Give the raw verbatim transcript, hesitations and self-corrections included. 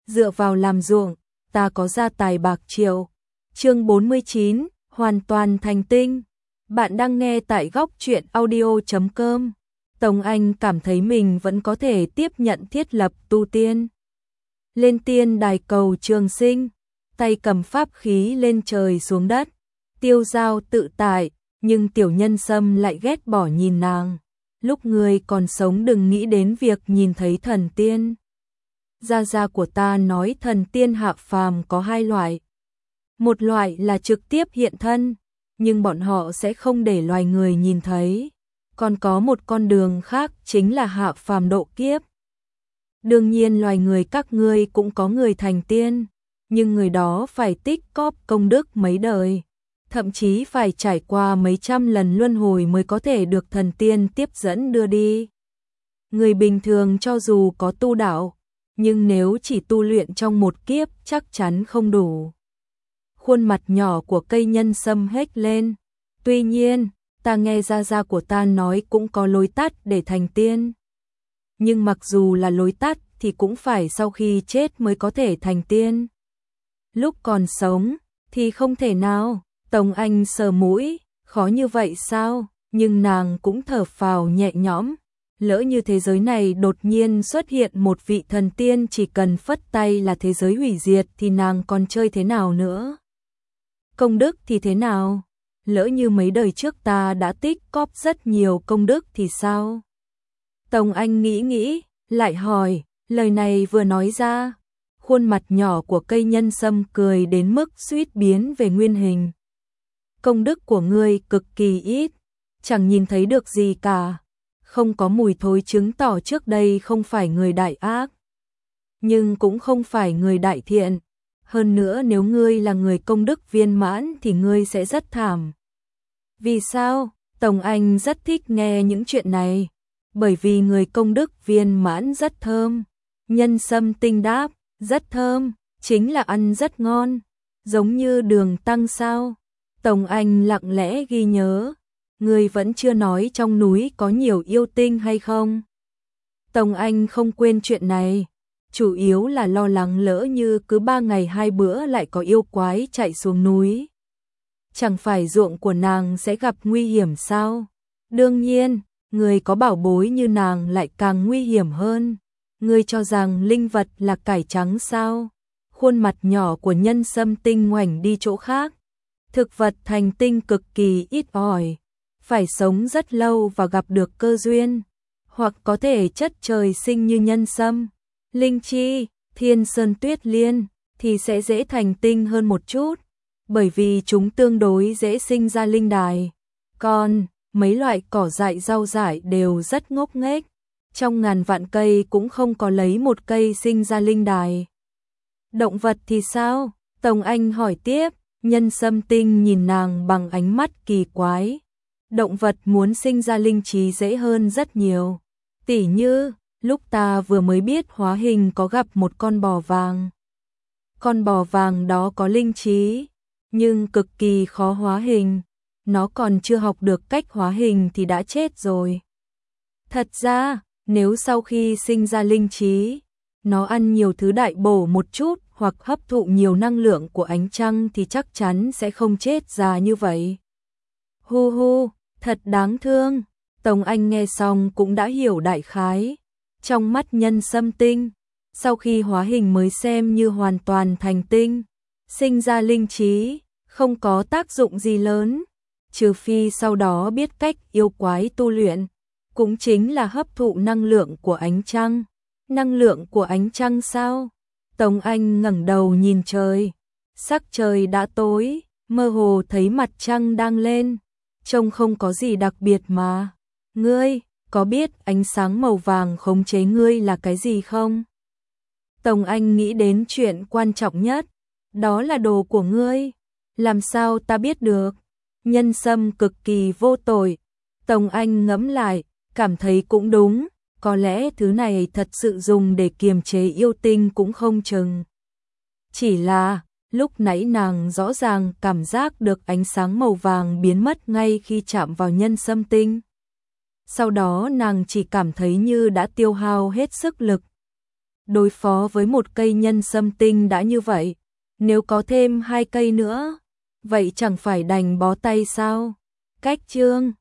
dựa vào làm ruộng, ta có gia tài bạc triệu. Chương bốn mươi chín, hoàn toàn thành tinh. Bạn đang nghe tại góc truyện audio chấm com. Tống Anh cảm thấy mình vẫn có thể tiếp nhận thiết lập tu tiên. Lên tiên đài cầu trường sinh, tay cầm pháp khí lên trời xuống đất, tiêu dao tự tại, nhưng Tiểu Nhân Sâm lại ghét bỏ nhìn nàng. Lúc người còn sống đừng nghĩ đến việc nhìn thấy thần tiên. Gia gia của ta nói thần tiên hạ phàm có hai loại. Một loại là trực tiếp hiện thân, nhưng bọn họ sẽ không để loài người nhìn thấy. Còn có một con đường khác chính là hạ phàm độ kiếp. Đương nhiên loài người các ngươi cũng có người thành tiên, nhưng người đó phải tích cóp công đức mấy đời, thậm chí phải trải qua mấy trăm lần luân hồi mới có thể được thần tiên tiếp dẫn đưa đi. Người bình thường cho dù có tu đạo, nhưng nếu chỉ tu luyện trong một kiếp chắc chắn không đủ. Khuôn mặt nhỏ của Cây Nhân Sâm hếch lên. Tuy nhiên, ta nghe gia gia của ta nói cũng có lối tắt để thành tiên. Nhưng mặc dù là lối tắt thì cũng phải sau khi chết mới có thể thành tiên. Lúc còn sống thì không thể nào. Tống Anh sờ mũi, khó như vậy sao? Nhưng nàng cũng thở phào nhẹ nhõm. Lỡ như thế giới này đột nhiên xuất hiện một vị thần tiên chỉ cần phất tay là thế giới hủy diệt thì nàng còn chơi thế nào nữa? Công đức thì thế nào? Lỡ như mấy đời trước ta đã tích cóp rất nhiều công đức thì sao? Tống Anh nghĩ nghĩ, lại hỏi, lời này vừa nói ra, khuôn mặt nhỏ của Cây Nhân Sâm cười đến mức suýt biến về nguyên hình. Công đức của ngươi cực kỳ ít, chẳng nhìn thấy được gì cả, không có mùi thối chứng tỏ trước đây không phải người đại ác, nhưng cũng không phải người đại thiện. Hơn nữa nếu ngươi là người công đức viên mãn thì ngươi sẽ rất thảm. Vì sao? Tống Anh rất thích nghe những chuyện này. Bởi vì người công đức viên mãn rất thơm. Nhân Sâm Tinh đáp, rất thơm, chính là ăn rất ngon. Giống như đường tăng sao? Tống Anh lặng lẽ ghi nhớ. Ngươi vẫn chưa nói trong núi có nhiều yêu tinh hay không? Tống Anh không quên chuyện này. Chủ yếu là lo lắng lỡ như cứ ba ngày hai bữa lại có yêu quái chạy xuống núi. Chẳng phải ruộng của nàng sẽ gặp nguy hiểm sao? Đương nhiên, người có bảo bối như nàng lại càng nguy hiểm hơn. Ngươi cho rằng linh vật là cải trắng sao? Khuôn mặt nhỏ của Nhân Sâm Tinh ngoảnh đi chỗ khác. Thực vật thành tinh cực kỳ ít ỏi, phải sống rất lâu và gặp được cơ duyên, hoặc có thể chất trời sinh như nhân sâm, linh chi, thiên sơn tuyết liên thì sẽ dễ thành tinh hơn một chút, bởi vì chúng tương đối dễ sinh ra linh đài. Còn mấy loại cỏ dại rau dại đều rất ngốc nghếch, trong ngàn vạn cây cũng không có lấy một cây sinh ra linh đài. Động vật thì sao? Tống Anh hỏi tiếp. Nhân Sâm Tinh nhìn nàng bằng ánh mắt kỳ quái. Động vật muốn sinh ra linh trí dễ hơn rất nhiều. Tỉ như, lúc ta vừa mới biết hóa hình có gặp một con bò vàng. Con bò vàng đó có linh trí, nhưng cực kỳ khó hóa hình. Nó còn chưa học được cách hóa hình thì đã chết rồi. Thật ra, nếu sau khi sinh ra linh trí, nó ăn nhiều thứ đại bổ một chút hoặc hấp thụ nhiều năng lượng của ánh trăng thì chắc chắn sẽ không chết già như vậy. Hu hu, thật đáng thương. Tống Anh nghe xong cũng đã hiểu đại khái. Trong mắt Nhân Sâm Tinh, sau khi hóa hình mới xem như hoàn toàn thành tinh, sinh ra linh trí, không có tác dụng gì lớn, trừ phi sau đó biết cách yêu quái tu luyện, cũng chính là hấp thụ năng lượng của ánh trăng. Năng lượng của ánh trăng sao? Tống Anh ngẩng đầu nhìn trời, sắc trời đã tối, mơ hồ thấy mặt trăng đang lên, trông không có gì đặc biệt mà. Ngươi, có biết ánh sáng màu vàng khống chế ngươi là cái gì không? Tống Anh nghĩ đến chuyện quan trọng nhất, đó là đồ của ngươi. Làm sao ta biết được? Nhân Sâm cực kỳ vô tội. Tống Anh ngẫm lại, cảm thấy cũng đúng. Có lẽ thứ này thật sự dùng để kiềm chế yêu tinh cũng không chừng. Chỉ là, lúc nãy nàng rõ ràng cảm giác được ánh sáng màu vàng biến mất ngay khi chạm vào Nhân Sâm Tinh. Sau đó nàng chỉ cảm thấy như đã tiêu hao hết sức lực. đối phó với một cây nhân sâm tinh đã như vậy, nếu có thêm hai cây nữa, vậy chẳng phải đành bó tay sao? Cách chương